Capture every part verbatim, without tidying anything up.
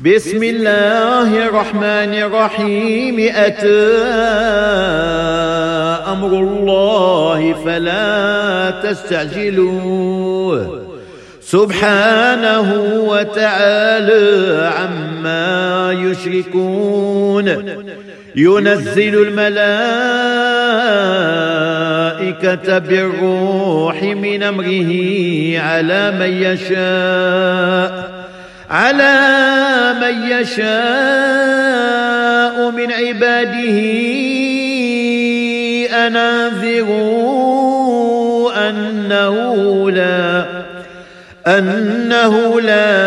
بسم الله الرحمن الرحيم. أتى أمر الله فلا تستعجلوه سبحانه وتعالى عما يشركون. ينزل الملائكة بالروح من أمره على من يشاء على من يشاء من عباده أن أنذروا أنه لا أنه لا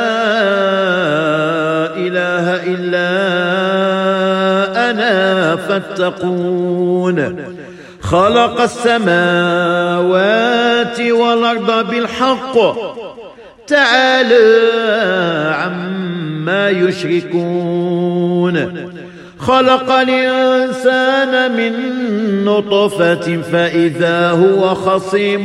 إله إلا أنا فاتقون. خلق السماوات والأرض بالحق تعالى عما يشركون. خلق الإنسان من نطفة فإذا هو خصيم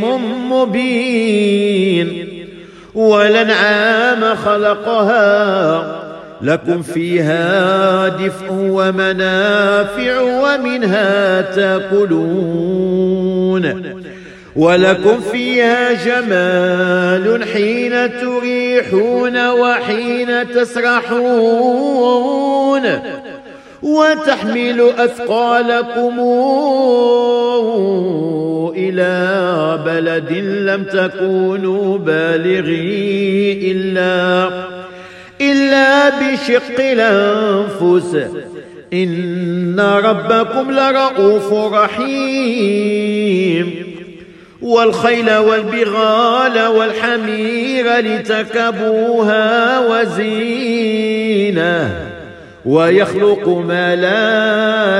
مبين. والأنعام خلقها لكم فيها دفء ومنافع ومنها تأكلون ولكم فيها جمال حين تريحون وحين تسرحون وتحمل أثقالكم إلى بلد لم تكونوا بالغي إلا إلا بشق الأنفس إن ربكم لرؤوف رحيم. والخيل والبغال والحمير لتركبوها وزينة ويخلق ما لا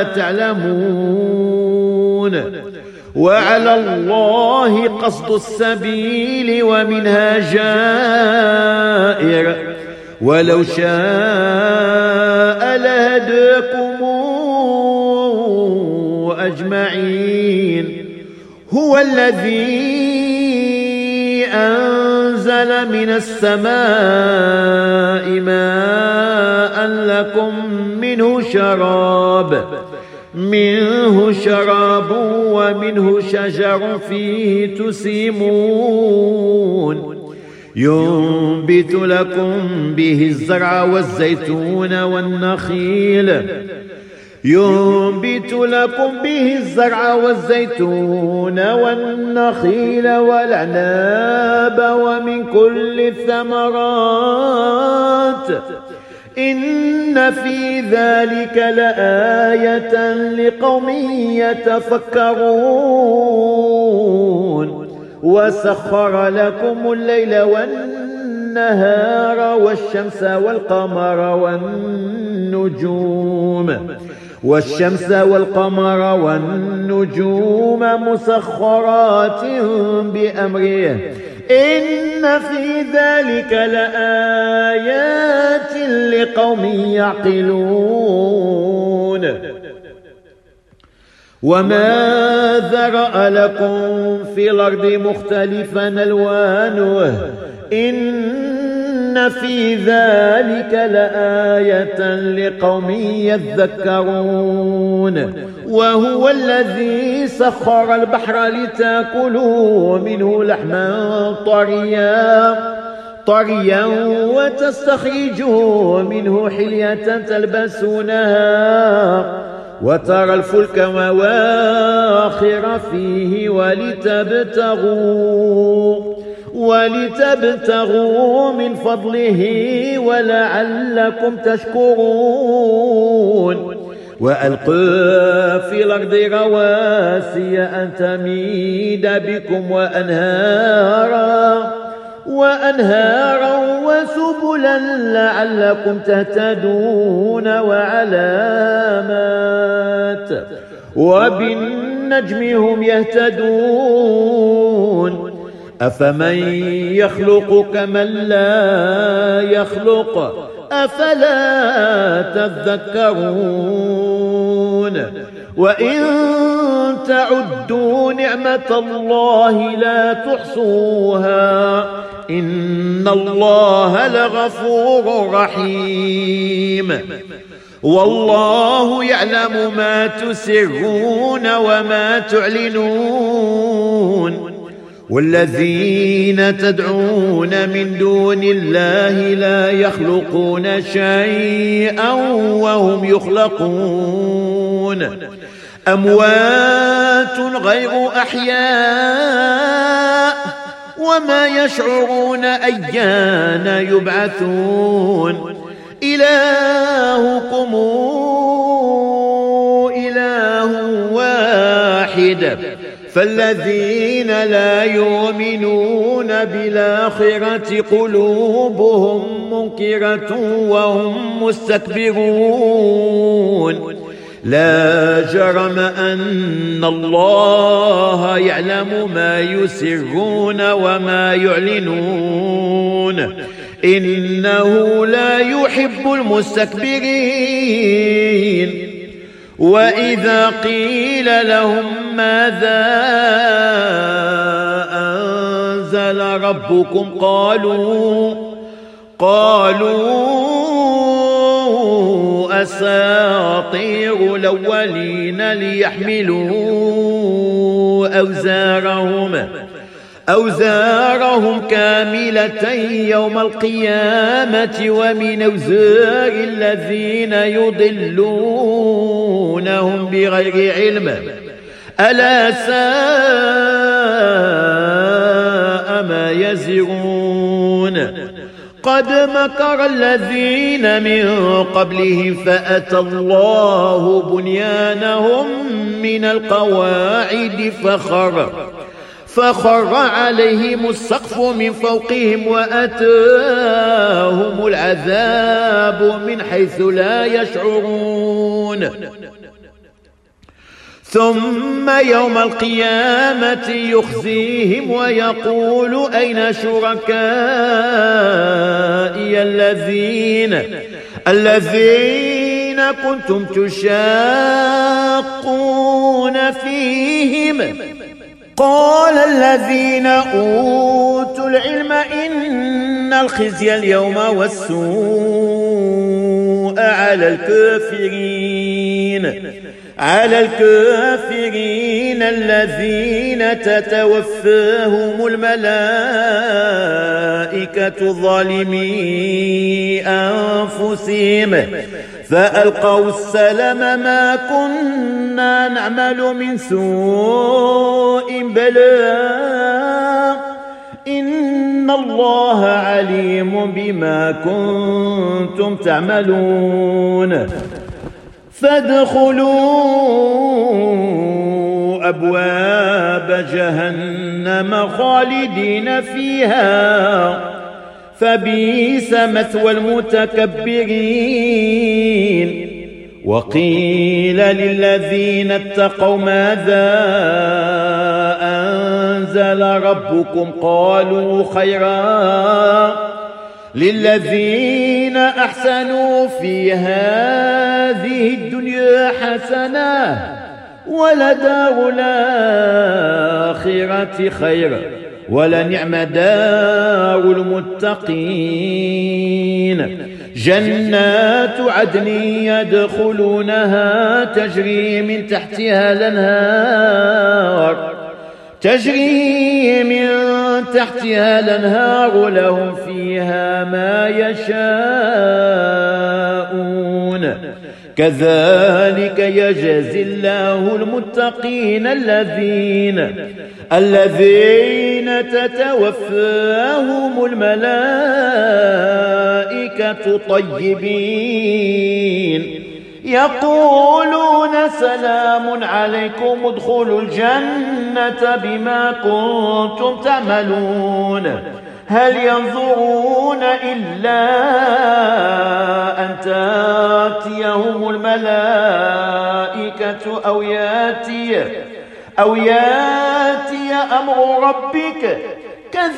تعلمون. وعلى الله قصد السبيل ومنها جائر ولو شاء لهداكم أجمعين. هو الذي أنزل من السماء ماء لكم منه شراب منه شراب ومنه شجر فيه تسيمون. ينبت لكم به الزرع والزيتون والنخيل ينبت لكم به الزرع والزيتون والنخيل والعناب ومن كل الثمرات إن في ذلك لآية لقوم يتفكرون. وسخر لكم الليل والنهار والشمس والقمر والنجوم والشمس والقمر والنجوم مسخرات بأمره إن في ذلك لآيات لقوم يعقلون. وما ذرأ لكم في الأرض مختلفا ألوانه إن في ذلك لآية لقوم يذكرون. وهو الذي سخر البحر لتأكلوا منه لحما طريا طريا وتستخرجوا منه حلية تلبسونها وترى الفلك مواخر فيه ولتبتغوا ولتبتغوا من فضله ولعلكم تشكرون. وألقى في الأرض رواسي أن تميد بكم وأنهارا وأنهارا وسبلا لعلكم تهتدون وعلامات وبالنجم هم يهتدون. أفمن يخلق كمن لا يخلق أفلا تذكرون. وإن تعدوا نعمة الله لا تحصوها إن الله لغفور رحيم والله يعلم ما تسرون وما تعلنون والذين تدعون من دون الله لا يخلقون شيئا وهم يخلقون أموات غير أحياء وما يشعرون أيان يبعثون إلهكم إله واحد فالذين لا يؤمنون بالآخرة قلوبهم منكرة وهم مستكبرون لا جرم أن الله يعلم ما يسرون وما يعلنون إنه لا يحب المستكبرين وإذا قيل لهم ماذا أنزل ربكم قالوا قالوا أساطير الأولين ليحملوا أوزارهم أوزارهم كاملة يوم القيامة ومن أوزار الذين يضلونهم بغير علم ألا ساء ما يزرون قد مكر الذين من قبلهم فأتى الله بنيانهم من القواعد فخر فخر عليهم السقف من فوقهم وأتاهم العذاب من حيث لا يشعرون ثم يوم القيامة يخزيهم ويقول أين شركائي الذين الذين كنتم تشاقون فيهم قال الذين أوتوا العلم إن الخزي اليوم والسوء على الكافرين على الكافرين الذين تتوفاهم الملائكة ظالمي أنفسهم فألقوا السلم ما كنا نعمل من سوء بلى إن الله عليم بما كنتم تعملون فادخلوا أبواب جهنم خالدين فيها فبئس مثوى المتكبرين وقيل للذين اتقوا ماذا أنزل ربكم قالوا خيرا للذين أحسنوا في هذه الدنيا حسنة ولدار الآخرة خير ولنعم دار المتقين جنات عدن يدخلونها تجري من تحتها الأنهار تجري من تحتها الأنهار لهم فيها ما يشاءون كذلك يجزي الله المتقين الذين الذين تتوفاهم الملائكة طيبين يقولون سلام عليكم ادخلوا الجنة بما كنتم تعملون هل ينظرون إلا أن تأتيهم الملائكة أو ياتي أو ياتي أمر ربك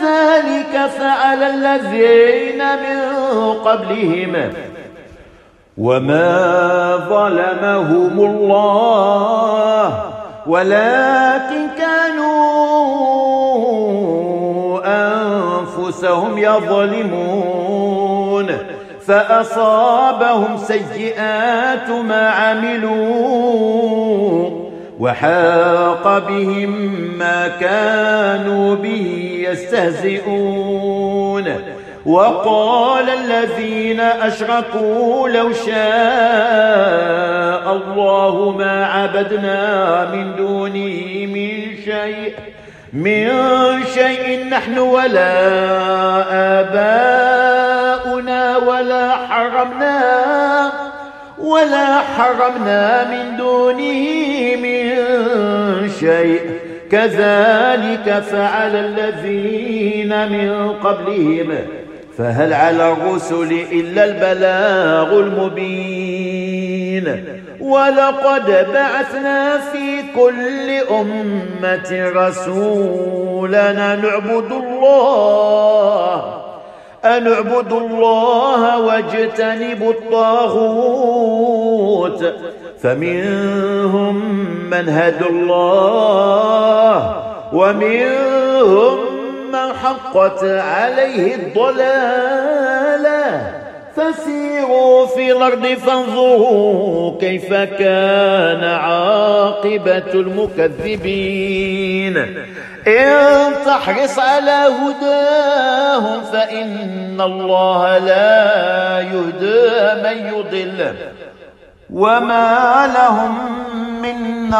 كذلك فعل الذين من قبلهم وما ظلمهم الله ولكن كانوا أنفسهم يظلمون فأصابهم سيئات ما عملوا وحاق بهم ما كانوا به يستهزئون وقال الذين أشركوا لو شاء الله ما عبدنا من دونه من شيء من شيء نحن ولا آباؤنا ولا حرمنا ولا حرمنا من دونه من شيء كذلك فعل الذين من قبلهم فهل على الرسل إلا البلاغ المبين ولقد بعثنا في كل أمة رسولنا نعبد الله أن اعبدوا الله واجتنبوا الطاغوت فمنهم من هدى الله ومنهم من حقت عليه الضلالة فسيروا في الأرض فانظروا كيف كان عاقبة المكذبين إن تحرص على هداهم فإن الله لا يهدى من يضل وما لهم من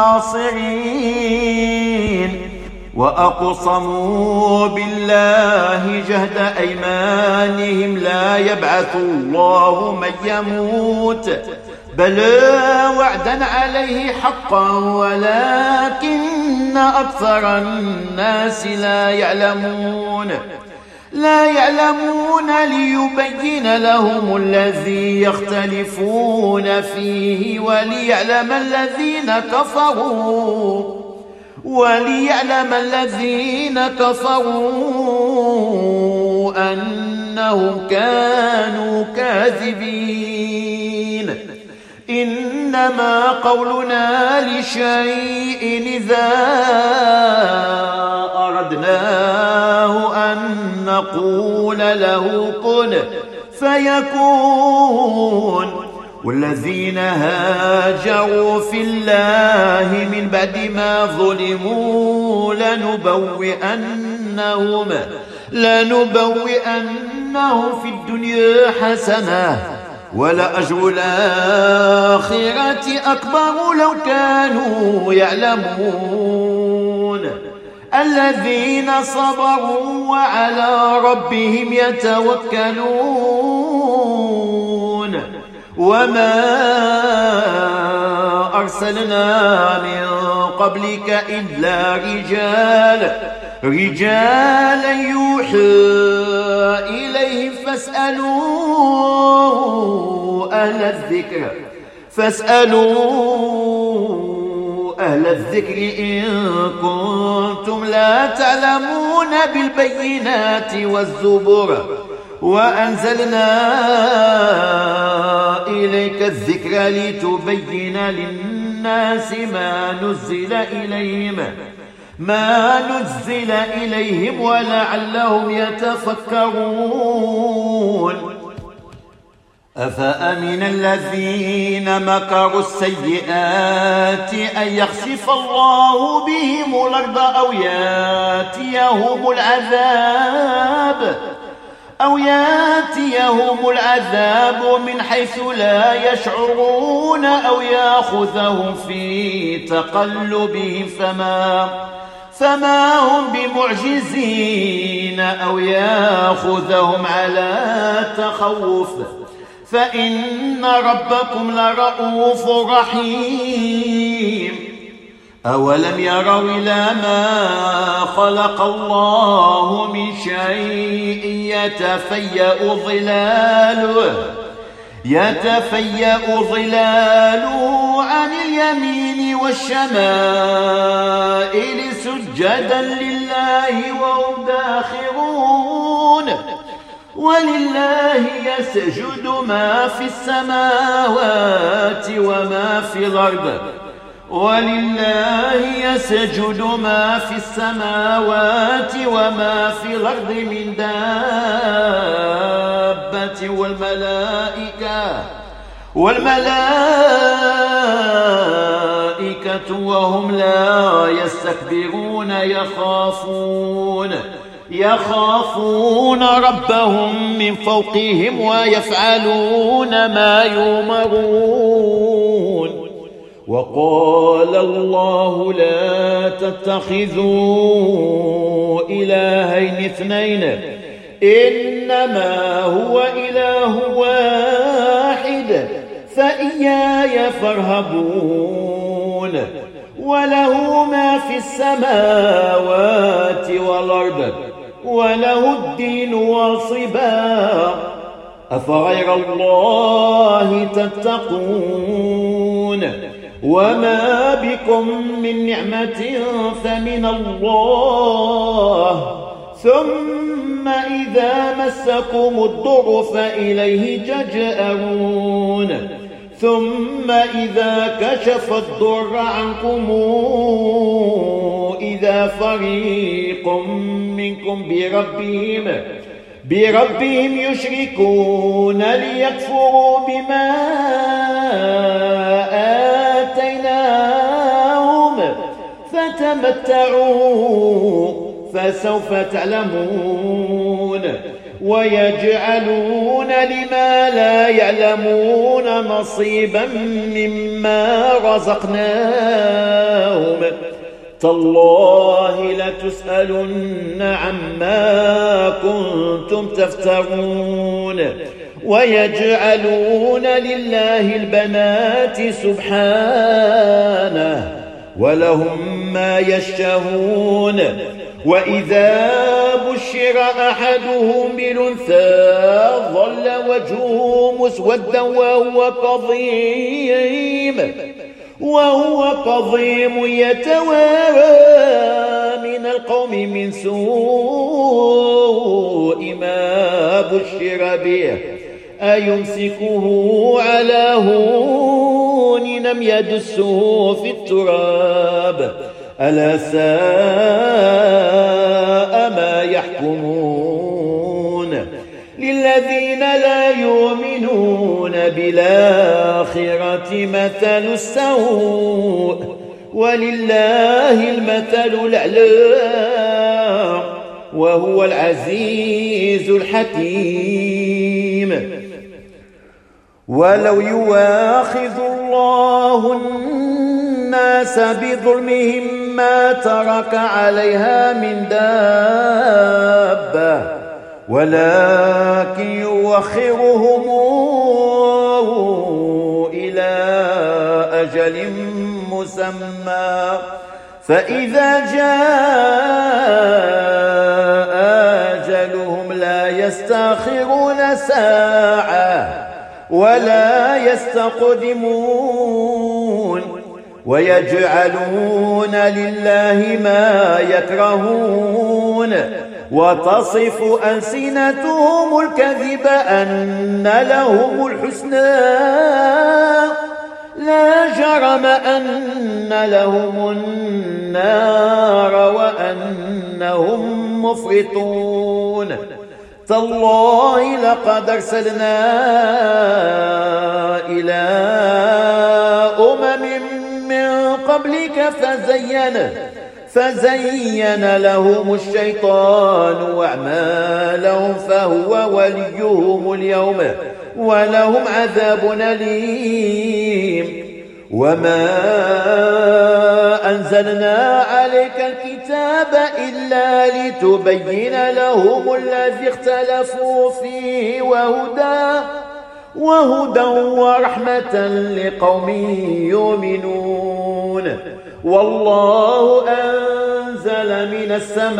ناصرين وأقسموا بالله جهد أيمانهم لا يبعث الله من يموت بلى وعدا عليه حقا ولكن أكثر الناس لا يعلمون لا يعلمون ليبين لهم الذي يختلفون فيه وليعلم الذين كفروا وليعلم الذين كفروا أنهم كانوا كاذبين إنما قولنا لشيء إذا أردناه أن نقول له كن فيكون والذين هاجروا في الله من بعد ما ظلموا لنبوئنهم لنبوئنهم في الدنيا حسنة ولأجر الآخرة أكبر لو كانوا يعلمون الذين صبروا وعلى ربهم يتوكلون وما أرسلنا من قبلك إلا رجال رجالا يوحى إليهم فاسألوا أهل الذكر فاسألوا أهل الذكر إن كنتم لا تعلمون بالبينات والزبر وأنزلنا إليك الذكر لتبين للناس ما نزل إليهم ما نزل إليهم ولعلهم يتفكرون أفأمن الذين مكروا السيئات أن يخسف الله بهم الأرض أو ياتيهم العذاب أو ياتيهم العذاب من حيث لا يشعرون أو يأخذهم في تقلبهم فما فما هم بمعجزين أو يأخذهم على تخوف فإن ربكم لرؤوف رحيم أولم يروا إلى ما خلق الله من شيء يتفيأ ظلاله يتفيأ ظلاله عن اليمين والشمائل سجدا لله وهم داخرون ولله يسجد ما في السماوات وما في الأرض ولله يسجد ما في السماوات وما في الأرض من دابة والملائكة والملائكة وهم لا يستكبرون يخافون يخافون ربهم من فوقهم ويفعلون ما يؤمرون. وقال الله لا تتخذوا إلهين اثنين إنما هو إله واحد فإياي فارهبون. وله ما في السماوات والأرض وله الدين واصبا أفغير الله تتقون. وما بكم من نعمة فمن الله ثم إذا مسكم الضر فإليه تجأرون ثم إذا كشف الضر عنكم إذا فريق منكم بربهم بربهم يشركون ليكفروا بما آتيناهم فتمتعوا فسوف تعلمون. ويجعلون لما لا يعلمون نصيبا مما رزقناهم تالله لتسألن عما كنتم تفترون. ويجعلون لله البنات سبحانه ولهم ما يشتهون. وإذا بشر أحدهم بالأنثى ظل وجهه مسودا وهو كظيم وهو كظيم يتوارى من القوم من سوء ما بشر به أيمسكه على هون لم يدسه في التراب ألا ساء ما يحكمون. للذين لا يؤمنون بالآخرة مثل السوء ولله المثل الأعلى وهو العزيز الحكيم. ولو يواخذ الله الناس بظلمهم ما ترك عليها من دابة ولكن يؤخرهم إلى أجل مسمى فإذا جاء أجلهم لا يستأخرون ساعة ولا يستقدمون. ويجعلون لله ما يكرهون وتصف ألسنتهم الكذب أن لهم الحسنى لا جرم أن لهم النار وأنهم مفرطون. تالله لقد أرسلنا إلى أمم من قبلك فزين فزين لهم الشيطان أعمالهم فهو وليهم اليوم ولهم عذاب أليم. وما أنزلنا عليك الكتاب إلا لتبين لهم الذي اختلفوا فيه وهدى وهدى ورحمة لقوم يؤمنون. والله أنزل من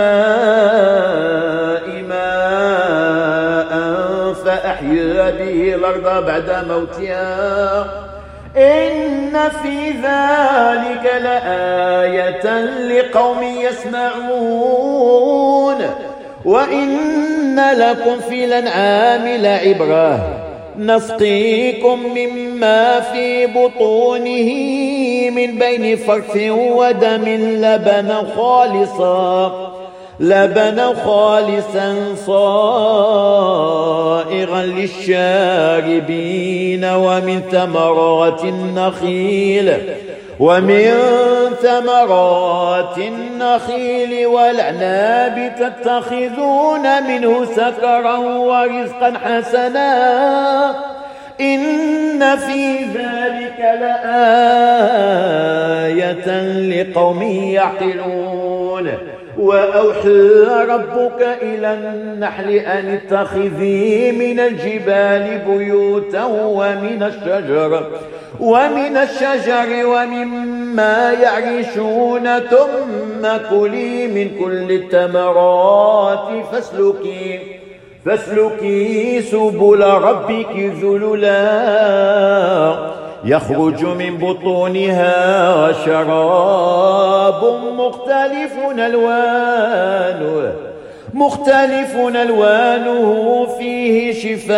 السماء ماء فأحيا به الأرض بعد موتها إن في ذلك لآية لقوم يسمعون. وإن لكم في الأنعام لعبرة نسقيكم مما في بطونه من بين فرث ودم لبنا خالصا لبنا خالصا صائغا للشاربين ومن ثمرات النخيل ومن ثمرات النخيل والأعناب تتخذون منه سكرا ورزقا حسنا إن في ذلك لآية لقوم يعقلون. وأوحى ربك إلى النحل أن اتخذي من الجبال بيوتا ومن الشجر ومن الشجر ومما يعرشون ثم كلي من كل الثمرات فاسلكي فاسلكي سبل ربك ذللا يخرج من بطونها شراب مختلف ألوانه مختلف ألوانه فيه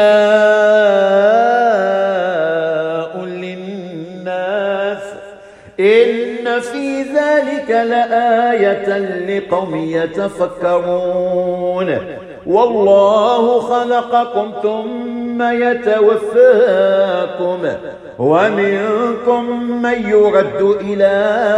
شفاء للناس إن في ذلك لآية لقوم يتفكرون. والله خلقكم ثم يتوفاكم ومنكم من يرد إلى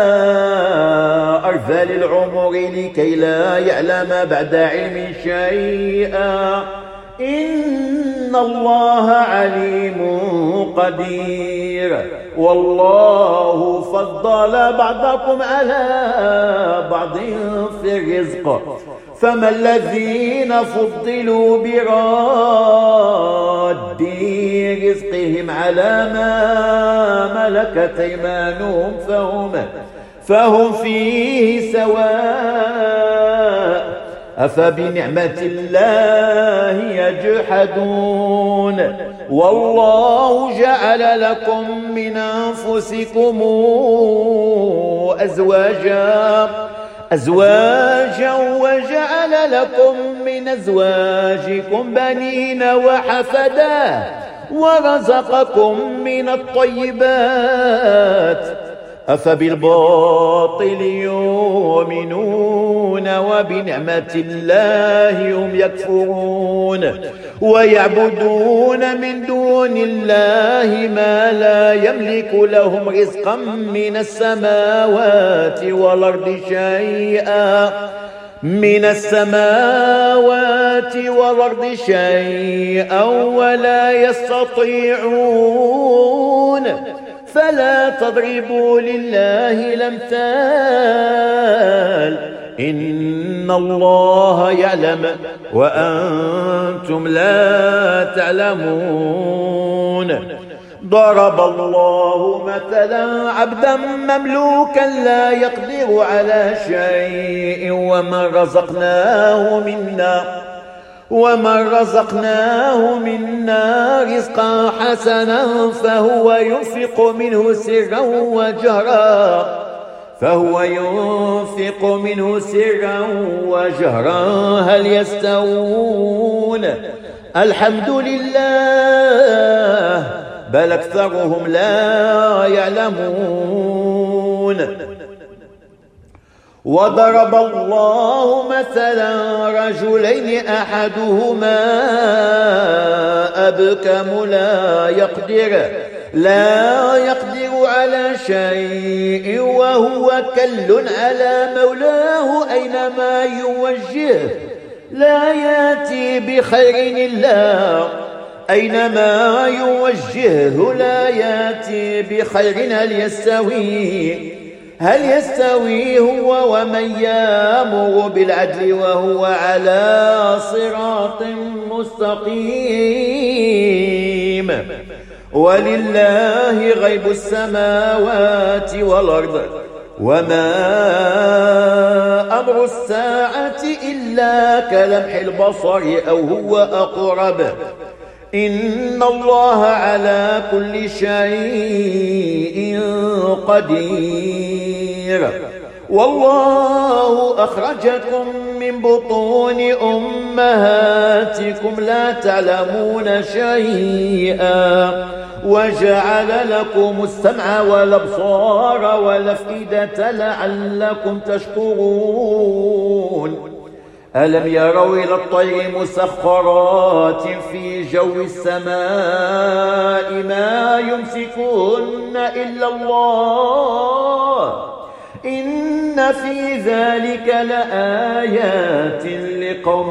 أرذل العمر لكي لا يعلم بعد علم شيئا إن الله عليم قدير. والله فضل بعضكم على بعض في الرزق فما الذين فضلوا براد رزقهم على ما ملكت أيمانهم فهم فهم فيه سواء أفبنعمة الله يجحدون. والله جعل لكم من أنفسكم أزواجا أزواجا وجعل لكم من أزواجكم بنين وحفدا ورزقكم من الطيبات أفبالباطل يؤمنون وبنعمة الله هم يكفرون ويعبدون من دون الله ما لا يملك لهم رزقا من السماوات والأرض شيئا من السماوات والأرض شيئا ولا يستطيعون فلا تضربوا لله الأمثال إن الله يعلم وأنتم لا تعلمون. ضرب الله مثلا عبدا مملوكا لا يقدر على شيء ومن رزقناه منا ومن رزقناه منا رزقا حسنا فهو ينفق منه سرا وجهرا فهو ينفق منه سرا وجهرا هل يستوون؟ الحمد لله بل أكثرهم لا يعلمون. وضرب الله مثلا رجلين أحدهما أبكم لا يقدر لا يقدر على شيء وهو كل على مولاه أينما يوجهه لا يأتي بخير إلا أينما يوجهه لا يأتي بخير هل يستوي هل يستوي هو ومن يأمر بالعدل وهو على صراط مستقيم. ولله غيب السماوات والأرض وما أمر الساعة إلا كلمح البصر أو هو أقرب إن الله على كل شيء قدير. والله أخرجكم من بطون أمهاتكم لا تعلمون شيئا وجعل لكم السمع والأبصار والأفئدة لعلكم تشكرون ألم يروا إلى الطير مسخرات في جو السماء ما يمسكون إلا الله إن في ذلك لآيات لقوم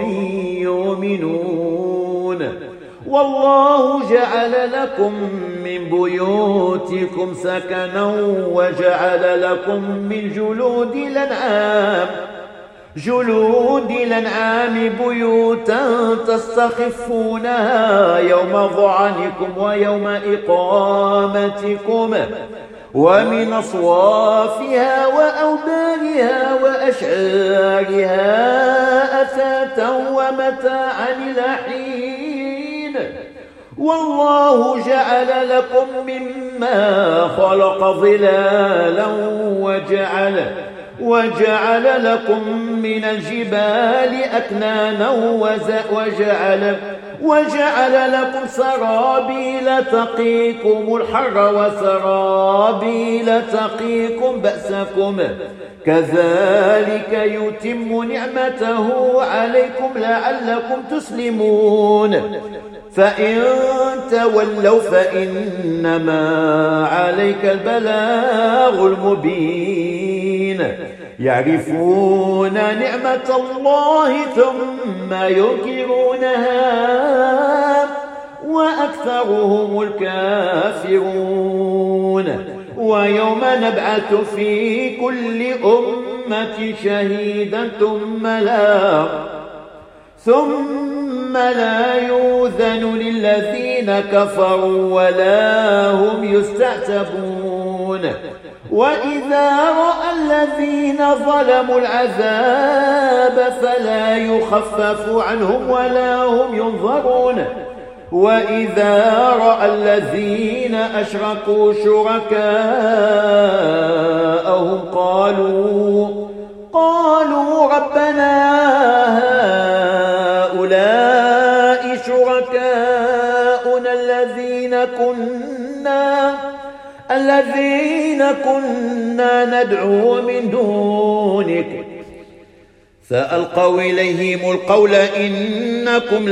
يؤمنون والله جعل لكم من بيوتكم سكنا وجعل لكم من جلود الأنعام جلود الأنعام بيوتا تستخفونها يوم ظعنكم ويوم إقامتكم ومن أصوافها وأوبارها وأشعارها أثاثا ومتاعا إلى حين والله جعل لكم مما خلق ظلالا وجعل وجعل لكم من الجبال أكنانا وجعل وجعل لكم سرابيل تقيكم الحر وسرابيل تقيكم بأسكم كذلك يتم نعمته عليكم لعلكم تسلمون فإن تولوا فإنما عليك البلاغ المبين يعرفون نعمة الله ثم ينكرونها وأكثرهم الكافرون ويوم نبعث في كل أمة شهيدا ثم لا ثم لا يؤذن للذين كفروا ولا هم يستعتبون وإذا رأى الذين ظلموا العذاب فلا يخفف عنهم ولا هم ينظرون وإذا رأى الذين أشركوا شركاءهم قالوا قالوا ربنا هؤلاء شركاؤنا الذين كنا الذين كنا ندعو من دونك فألقوا إليهم القول إنكم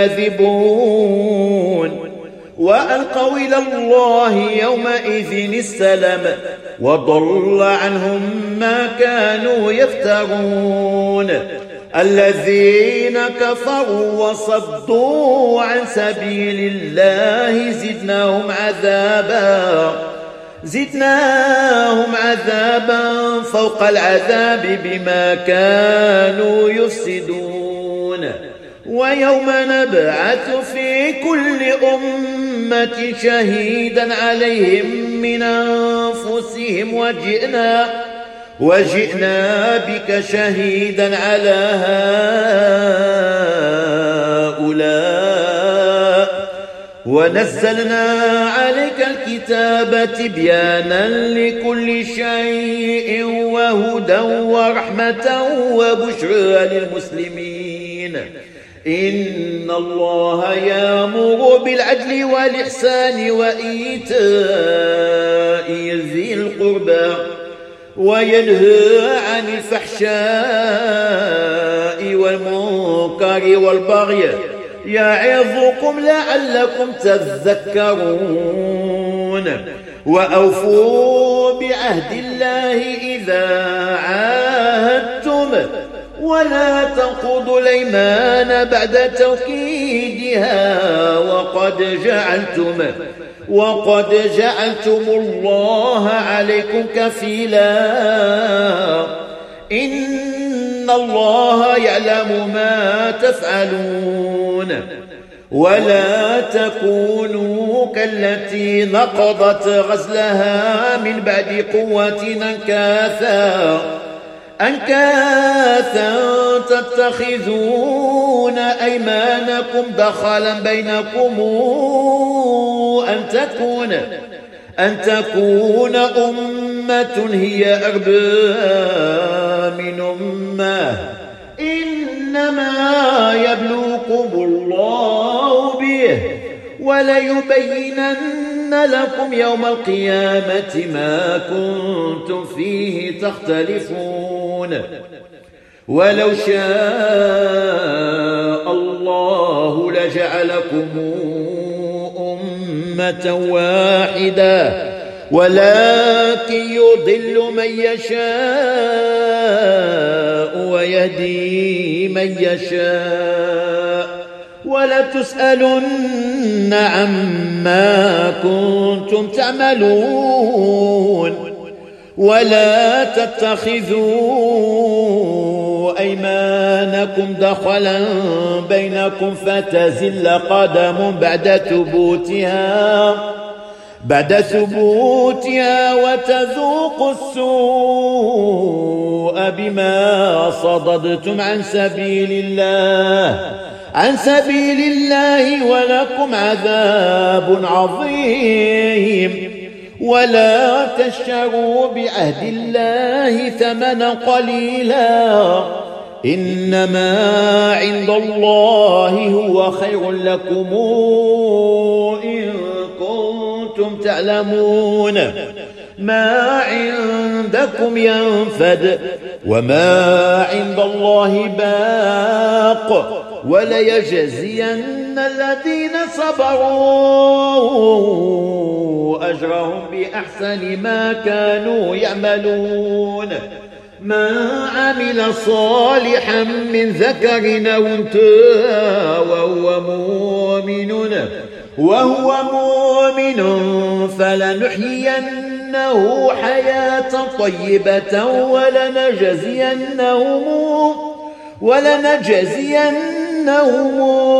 لكاذبون وألقوا إلى الله يومئذ السلام وضل عنهم ما كانوا يفترون الذين كفروا وصدوا عن سبيل الله زدناهم عذابا زدناهم عذابا فوق العذاب بما كانوا يفسدون ويوم نبعث في كل أمة شهيدا عليهم من أنفسهم وجئنا وجئنا بك شهيدا على هؤلاء ونزلنا عليك الكتاب تبيانا لكل شيء وهدى ورحمة وبشرى للمسلمين إن الله يأمر بالعدل والإحسان وإيتاء ذي القربى وينهى عن الفحشاء والمنكر والبغي يعظكم لعلكم تذكرون وأوفوا بعهد الله إذا عاهدتم ولا تنقضوا الأيمان بعد توكيدها وقد جعلتم وقد جعلتم الله عليكم كفيلا إن الله يعلم ما تفعلون ولا تكونوا كالتي نقضت غزلها من بعد قوة أنكاثا أنكاثا تتخذون أيمانكم دخلا بينكم أن تكون أن تكون أمة هي أربى من أمة إنما يبلوكم الله به وليبينن لكم يوم القيامة ما كنتم فيه تختلفون ولو شاء الله لجعلكم أمة واحدة ولكن يضل من يشاء ويهدي من يشاء ولتسألن عما كنتم تعملون ولا تتخذوا أيمانكم دخلا بينكم فتزل قدم بعد ثبوتها بعد ثبوتها وتذوقوا السوء بما صددتم عن سبيل الله عن سبيل الله ولكم عذاب عظيم ولا تشتروا بعهد الله ثمنا قليلا إنما عند الله هو خير لكم إن كنتم تعلمون ما عندكم ينفد وما عند الله باق وليجزين الذين صبروا أجرهم بأحسن ما كانوا يعملون من عمل صالحا من ذكر أو أنثى وهو مؤمن وهو مؤمن فلنحيينه حياة طيبة ولنجزينهم ولنجزينهم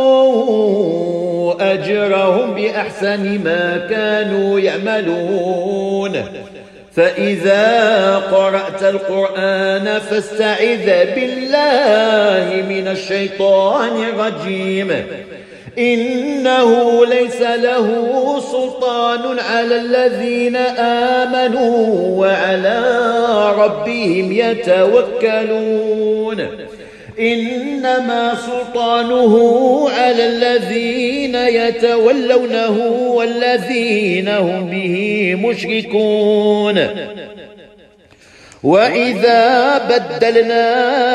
أجرهم بأحسن ما كانوا يعملون فإذا قرأت القرآن فاستعذ بالله من الشيطان الرجيم إنه ليس له سلطان على الذين آمنوا وعلى ربهم يتوكلون إنما سلطانه على الذين يتولونه والذين هم به مشركون وإذا بدلنا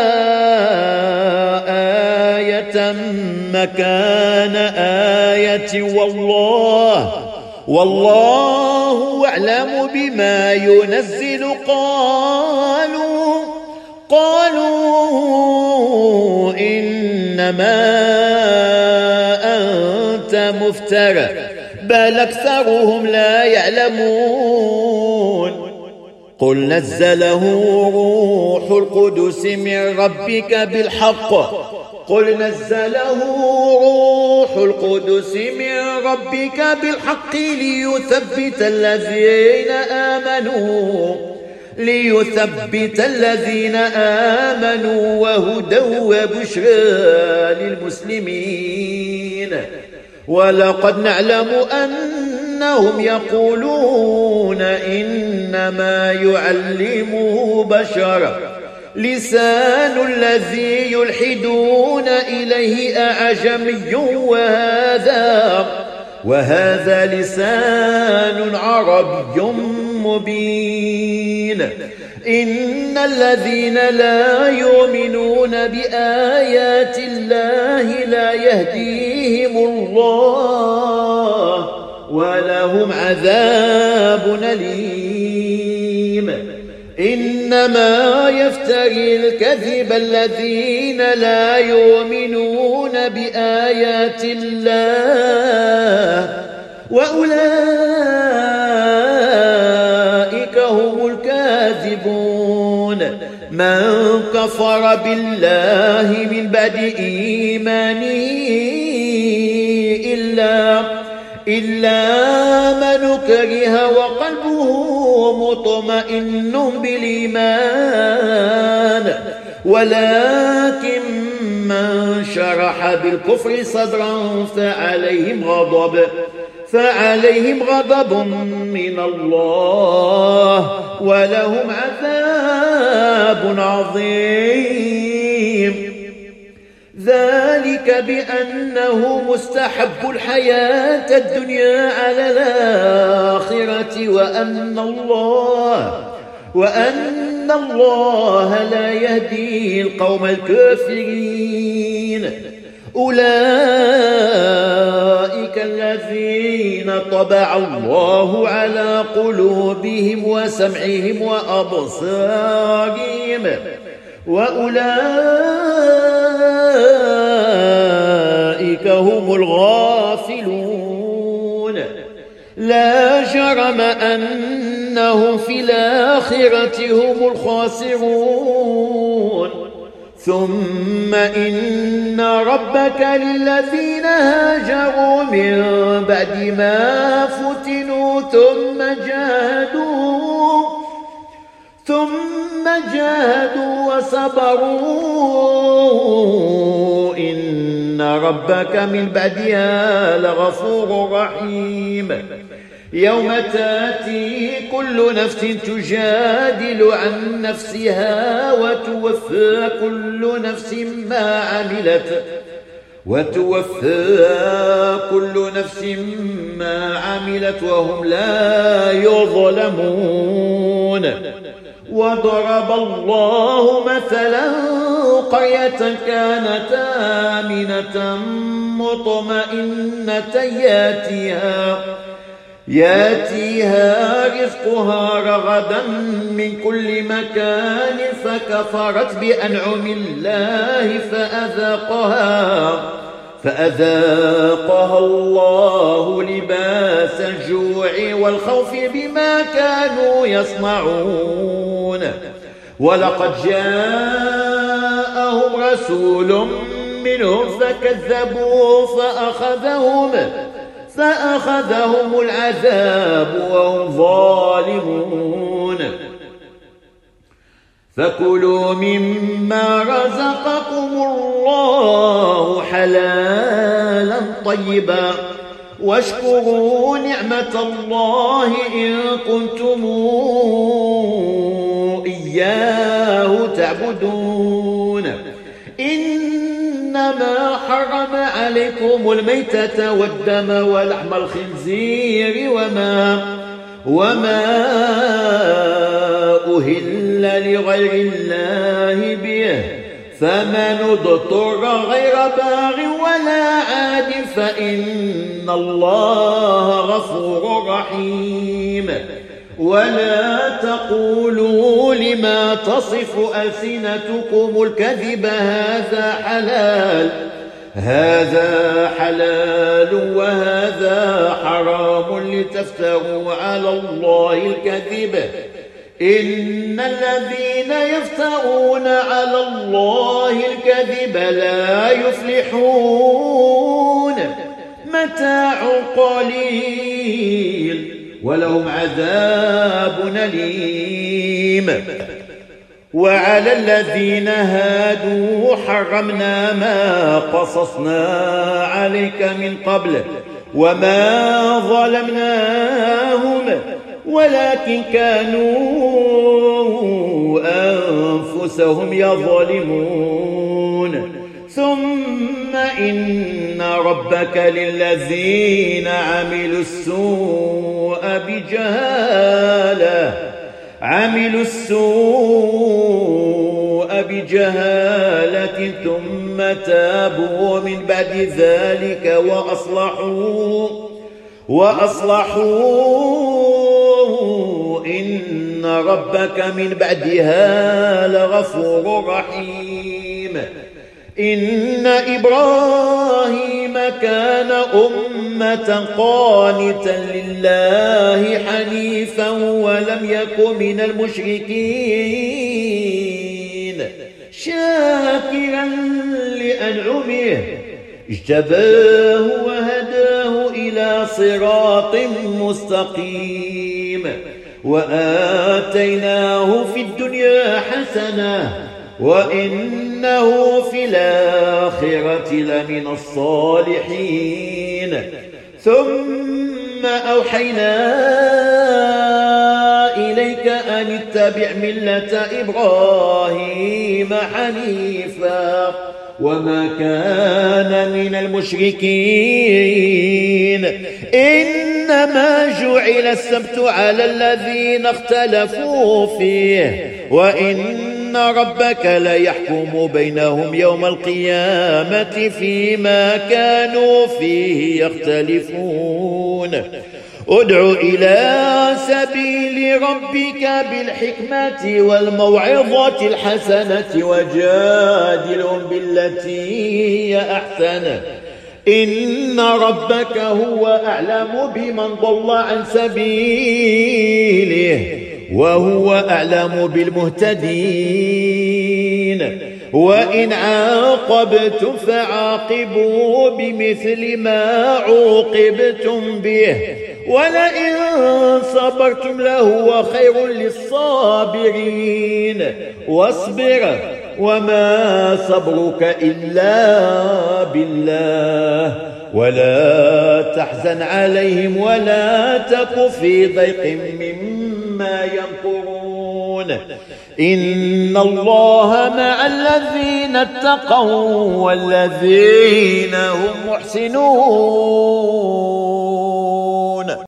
آية مكان آية والله والله أعلم بما ينزل قالوا قالوا إنما أنت مفتر بل أكثرهم لا يعلمون قل نزله روح القدس من ربك بالحق قل نزله روح القدس من ربك بالحق ليثبت الذين آمنوا ليثبت الذين آمنوا وهدى وبشرى للمسلمين ولقد نعلم أنهم يقولون إنما يعلمه بشر لسان الذي يلحدون إليه أعجمي وهذا وهذا لسان عربي مبين إن الذين لا يؤمنون بآيات الله لا يهديهم الله ولهم عذاب أليم إنما يفتري الكذب الذين لا يؤمنون بآيات الله وأولئك هم الكاذبون من كفر بالله من بعد إيمانه إلا إلا من كره وقلبه مطمئن بالإيمان ولكن من شرح بالكفر صدرا فعليهم غضب فعليهم غضب من الله ولهم عذاب عظيم ذلك بأنه مستحب الحياة الدنيا على الآخرة وأن الله وأن الله لا يهدي القوم الكافرين. أولئك الذين طبع الله على قلوبهم وسمعهم وأبصارهم وأولئك هم الغافلون. لا جرم أنهم في الآخرة هم الخاسرون. ثم إن ربك للذين هاجروا من بعد ما فتنوا ثم جاهدوا ثم جاهدوا وصبروا إن ربك من بعدها لغفور رحيم. يوم تأتي كل نفس تجادل عن نفسها وتوفى كل نفس ما عملت وتوفى كل نفس ما عملت وهم لا يظلمون. وضرب الله مثلا قرية كانت آمنة مطمئنة ياتيها ياتيها رزقها رغدا من كل مكان فكفرت بأنعم الله فأذاقها فأذاقها الله لباس الجوع والخوف بما كانوا يصنعون. ولقد جاءهم رسول منهم فكذبوا فأخذهم فأخذهم العذاب وهم ظالمون. فكلوا مما رزقكم الله حلالا طيبا واشكروا نعمة الله إن كنتم إياه تعبدون. إنما حرم عليكم الميتة والدم ولحم الخنزير وما وما أهل لغير الله به فمن اضطر غير باغ ولا عاد فإن الله غفور رحيم. ولا تقولوا لما تصف ألسنتكم الكذب هذا حلال هذا حلال وهذا حرام لتفتروا على الله الكذب. إن الذين يفترون على الله الكذب لا يفلحون. متاع قليل ولهم عذاب أليم. وعلى الذين هادوا حرمنا ما قصصنا عليك من قبل وما ظلمناهم ولكن كانوا أنفسهم يظلمون. ثم إن ربك للذين عملوا السوء بجهالة عملوا السوء بجهالة ثم تابوا من بعد ذلك وأصلحوا وأصلحوا إن ربك من بعدها لغفور رحيم. إن إبراهيم كان أمة قانتا لله حنيفا ولم يكن من المشركين شاكرا لأنعمه اجتباه وهداه إلى صراط مستقيم. وآتيناه في الدنيا حسنة وإنه في الآخرة لمن الصالحين. ثم أوحينا إليك أن اتبع ملة إبراهيم حنيفا وما كان من المشركين، إنما جعل السبت على الذين اختلفوا فيه، وإن ربك ليحكم بينهم يوم القيامة فيما كانوا فيه يختلفون. ادع إلى سبيل ربك بالحكمة والموعظة الحسنة وجادلهم بالتي هي أحسن، إن ربك هو أعلم بمن ضل عن سبيله وهو أعلم بالمهتدين. وإن عاقبتم فعاقبوا بمثل ما عوقبتم به، ولئن صبرتم لهو خير للصابرين. واصبر وما صبرك إلا بالله، ولا تحزن عليهم ولا تك في ضيق مما يمكرون. إن الله مع الذين اتقوا والذين هم محسنون.